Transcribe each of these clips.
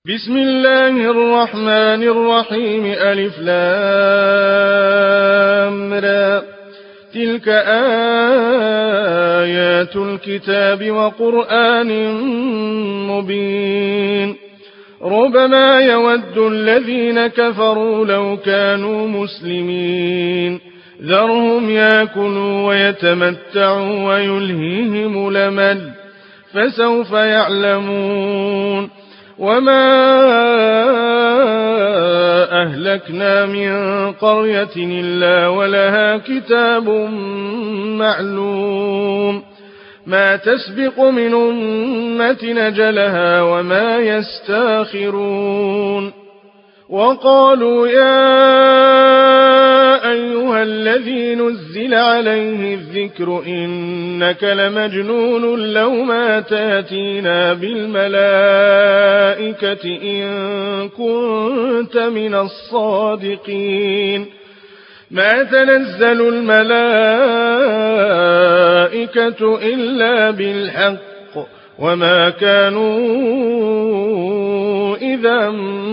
بسم الله الرحمن الرحيم ألف لام را تلك آيات الكتاب وقرآن مبين ربما يود الذين كفروا لو كانوا مسلمين ذرهم يأكلوا ويتمتعوا ويلهيهم الأمل فسوف يعلمون وما أهلكنا من قرية إلا ولها كتاب معلوم ما تسبق من أمة أجلها وما يستاخرون وقالوا يا أيها الذي نزل عليه الذكر إنك لمجنون لو ما تأتينا بالملائكة إن كنت من الصادقين ما تنزل الملائكة إلا بالحق وما كانوا إذا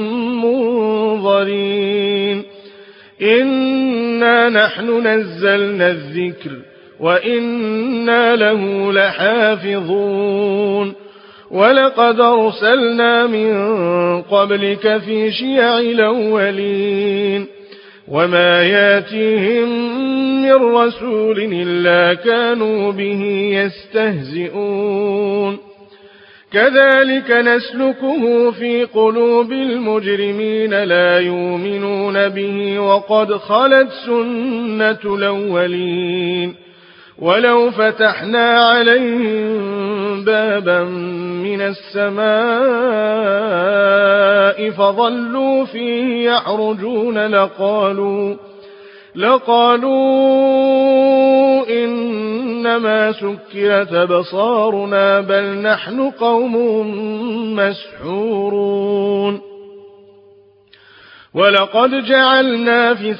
منظرين إنا نحن نزلنا الذكر وإنا له لحافظون ولقد أرسلنا من قبلك في شيع الأولين وما ياتيهم من رسول إلا كانوا به يستهزئون كذلك نسلكه في قلوب المجرمين لا يؤمنون به وقد خلت سنة الأولين ولو فتحنا عليهم بابا من السماء فظلوا فيه يعرجون لقالوا إنما سكرت أبصارنا بل نحن قوم مسحورون ولقد جعلنا في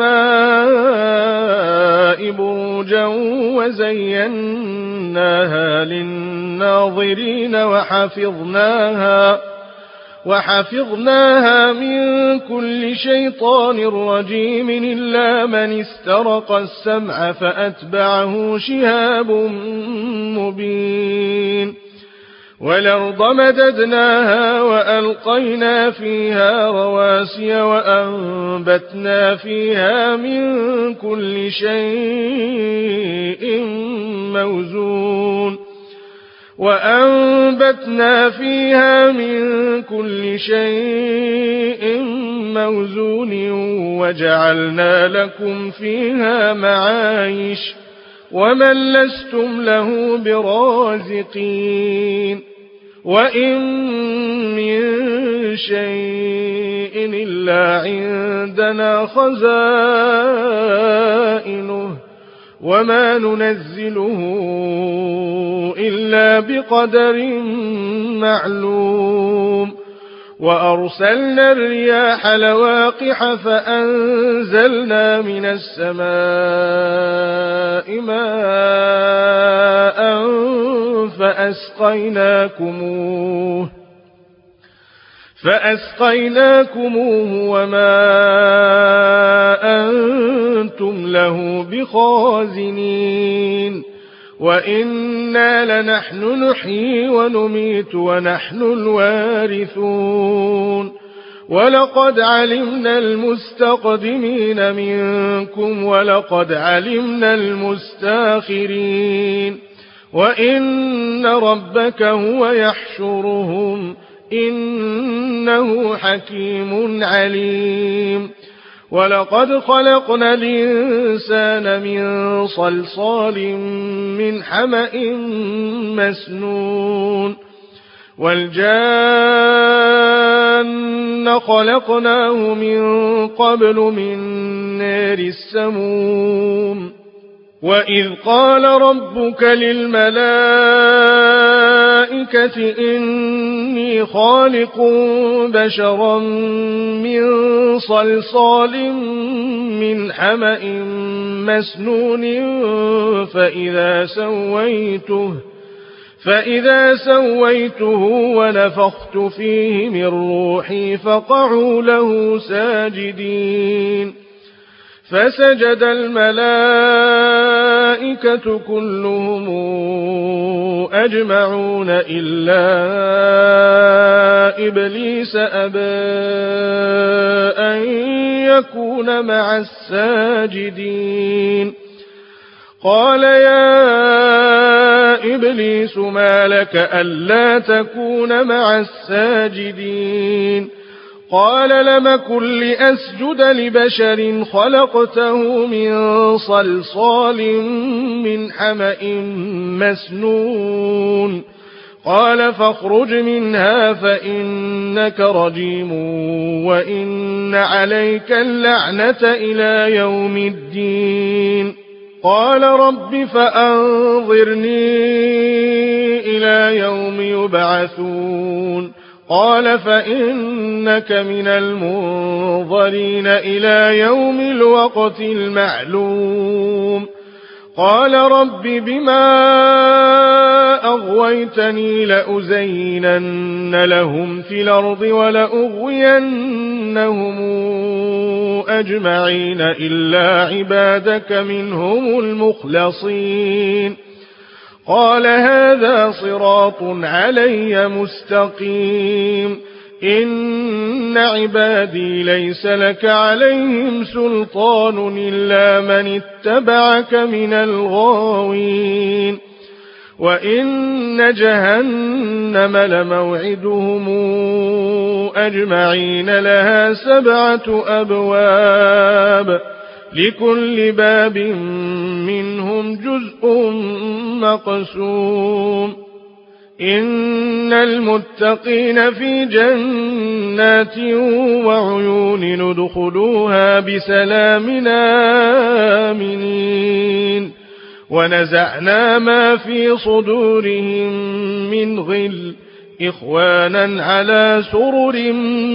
السماء بروجا وزيناها للناظرين وحفظناها من كل شيطان رجيم إلا من استرق السمع فأتبعه شهاب مبين والأرض مددناها وألقينا فيها رواسي وأنبتنا فيها من كل شيء موزون وجعلنا لكم فيها معايش ومن لستم له برازقين وإن من شيء إلا عندنا خزائنه وما ننزله إلا بقدر معلوم وأرسلنا الرياح لواقح فأنزلنا من السماء ماء فأسقيناكموه وما أنتم له بخازنين وإنا لنحن نحيي ونميت ونحن الوارثون ولقد علمنا المستقدمين منكم ولقد علمنا المستاخرين وإن ربك هو يحشرهم إنه حكيم عليم ولقد خلقنا الإنسان من صلصال من حمأ مسنون والجان خلقناه من قبل من نار السموم وإذ قال ربك للملائكة إني خالق بشرا من صلصال من حمأ مسنون فإذا سويته ونفخت فيه من روحي فقعوا له ساجدين فسجد الملائكة كلهم أجمعون إلا إبليس أبى أن يكون مع الساجدين قال يا إبليس ما لك ألا تكون مع الساجدين قال لم أكن لأسجد لبشر خلقته من صلصال من حمأ مسنون قال فاخرج منها فإنك رجيم وإن عليك اللعنة إلى يوم الدين قال رب فأنظرني إلى يوم يبعثون قال فإنك من المنظرين إلى يوم الوقت المعلوم قال رب بما أغويتني لأزينن لهم في الأرض ولأغوينهم أجمعين إلا عبادك منهم المخلصين قال هذا صراط علي مستقيم إن عبادي ليس لك عليهم سلطان إلا من اتبعك من الغاوين وإن جهنم لموعدهم أجمعين لها 7 أبواب لكل باب منهم جزء مقسوم إن المتقين في جنات وعيون ندخلوها بسلام آمنين ونزعنا ما في صدورهم من غل إخوانا على سرر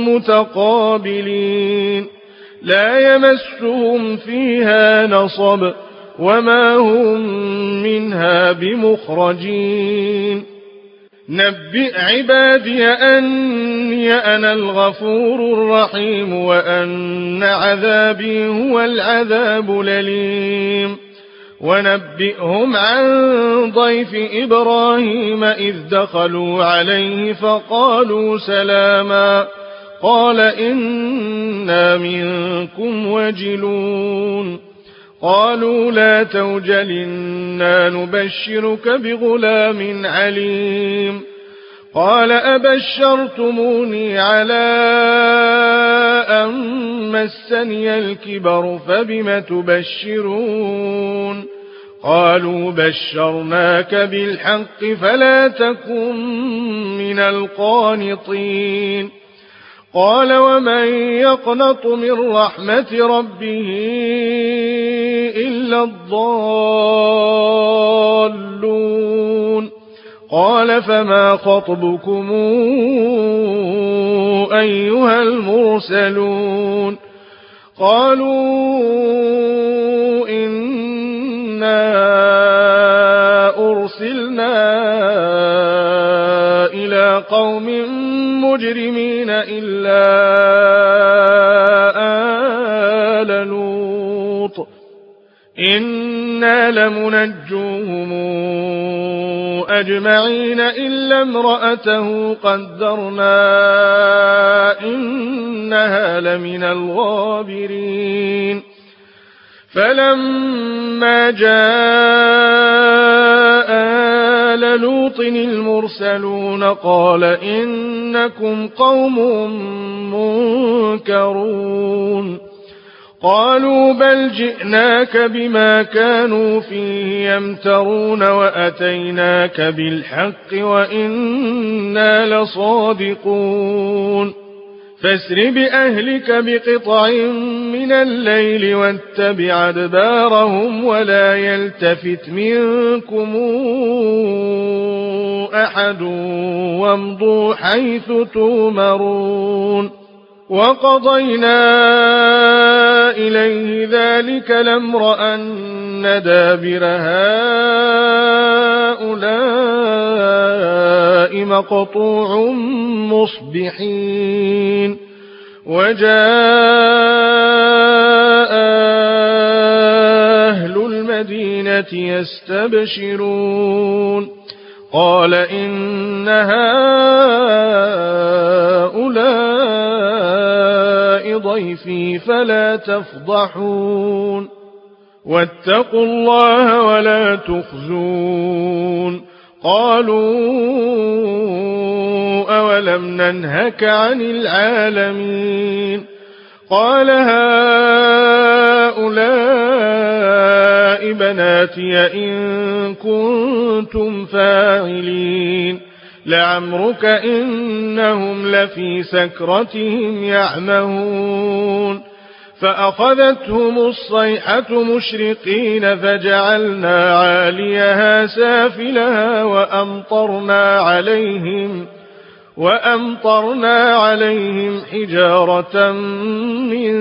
متقابلين لا يمسهم فيها نصب وما هم منها بمخرجين نبئ عبادي أني أنا الغفور الرحيم وأن عذابي هو العذاب الأليم ونبئهم عن ضيف إبراهيم إذ دخلوا عليه فقالوا سلاما قال إنا منكم وجلون قالوا لا توجل إنا نبشرك بغلام عليم قال أبشرتموني على أن مسني الكبر فبم تبشرون قالوا بشرناك بالحق فلا تكن من القانطين قال ومن يقنط من رحمة ربه إلا الضالون قال فما خطبكم أيها المرسلون قالوا إنا أرسلنا إلى قوم مجرمين إلا آل لوط إنا لمنجوهم أجمعين إلا امرأته قدرنا إنها لمن الغابرين فلما جاء آل لوط المرسلون قال إنكم قوم منكرون قالوا بل جئناك بما كانوا فيه يمترون وأتيناك بالحق وإنا لصادقون فاسر بأهلك بقطع من الليل واتبع أدبارهم ولا يلتفت منكم أحد وامضوا حيث تؤمرون وقضينا إليه ذلك الأمر أن دابر هؤلاء مقطوع مصبحين وجاء أهل المدينة يستبشرون قال إن هؤلاء ضيفي فلا تفضحون واتقوا الله ولا تخزون قالوا أولم ننهك عن العالمين قال هؤلاء بناتي إن كنتم فاعلين لعمرك إنهم لفي سكرتهم يعمهون فأخذتهم الصيحة مشرقين فجعلنا عاليها سافلها وأمطرنا عليهم حجارة من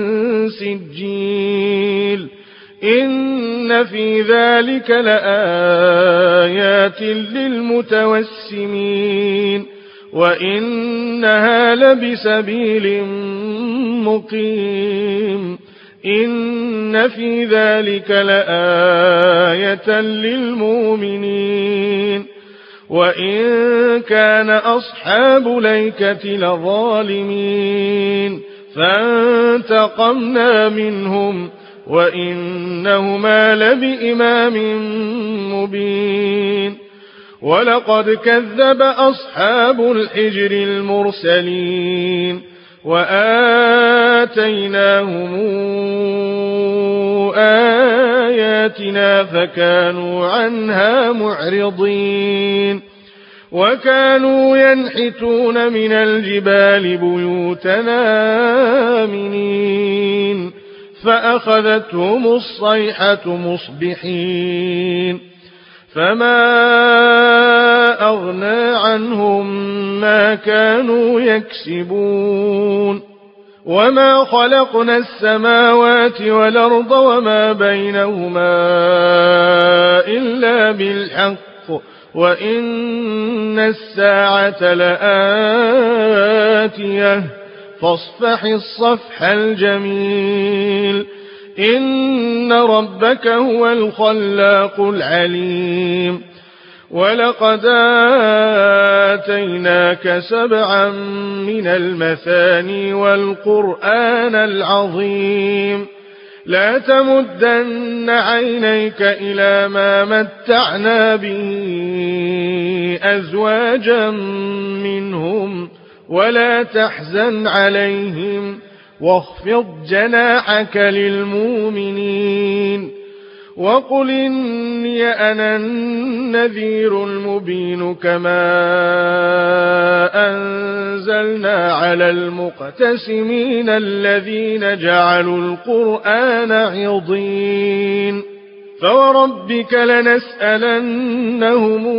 سجيل إن في ذلك لآيات للمتوسمين وإنها لبسبيل مقيم إن في ذلك لآية للمؤمنين وإن كان أصحاب ليكة لظالمين فانتقمنا منهم وإنهما لبإمام مبين ولقد كذب أصحاب الحجر المرسلين وآتيناهم آياتنا فكانوا عنها معرضين وكانوا ينحتون من الجبال بيوتنا آمنين فأخذتهم الصيحة مصبحين فما أغنى عنهم ما كانوا يكسبون وما خلقنا السماوات والأرض وما بينهما إلا بالحق وإن الساعة لآتية فاصفح الصفح الجميل إن ربك هو الخلاق العليم ولقد آتيناك 7 من المثاني والقرآن العظيم لا تمدن عينيك إلى ما متعنا به أزواجا منهم ولا تحزن عليهم واخفض جناحك للمؤمنين وقل إني أنا النذير المبين كما أنزلنا على المقتسمين الذين جعلوا القرآن عضين فوربك لنسألنهم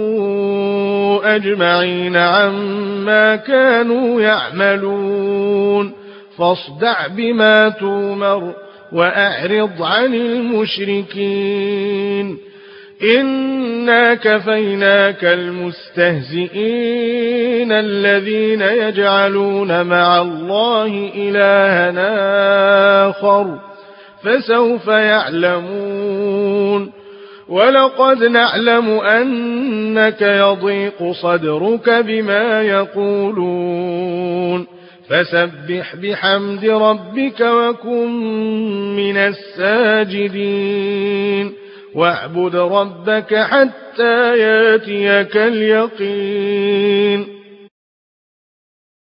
أجمعين عما كانوا يعملون فاصدع بما تؤمر وأعرض عن المشركين إنا كفيناك المستهزئين الذين يجعلون مع الله إلها آخر فسوف يعلمون ولقد نعلم أنك يضيق صدرك بما يقولون فسبح بحمد ربك وكن من الساجدين واعبد ربك حتى ياتيك اليقين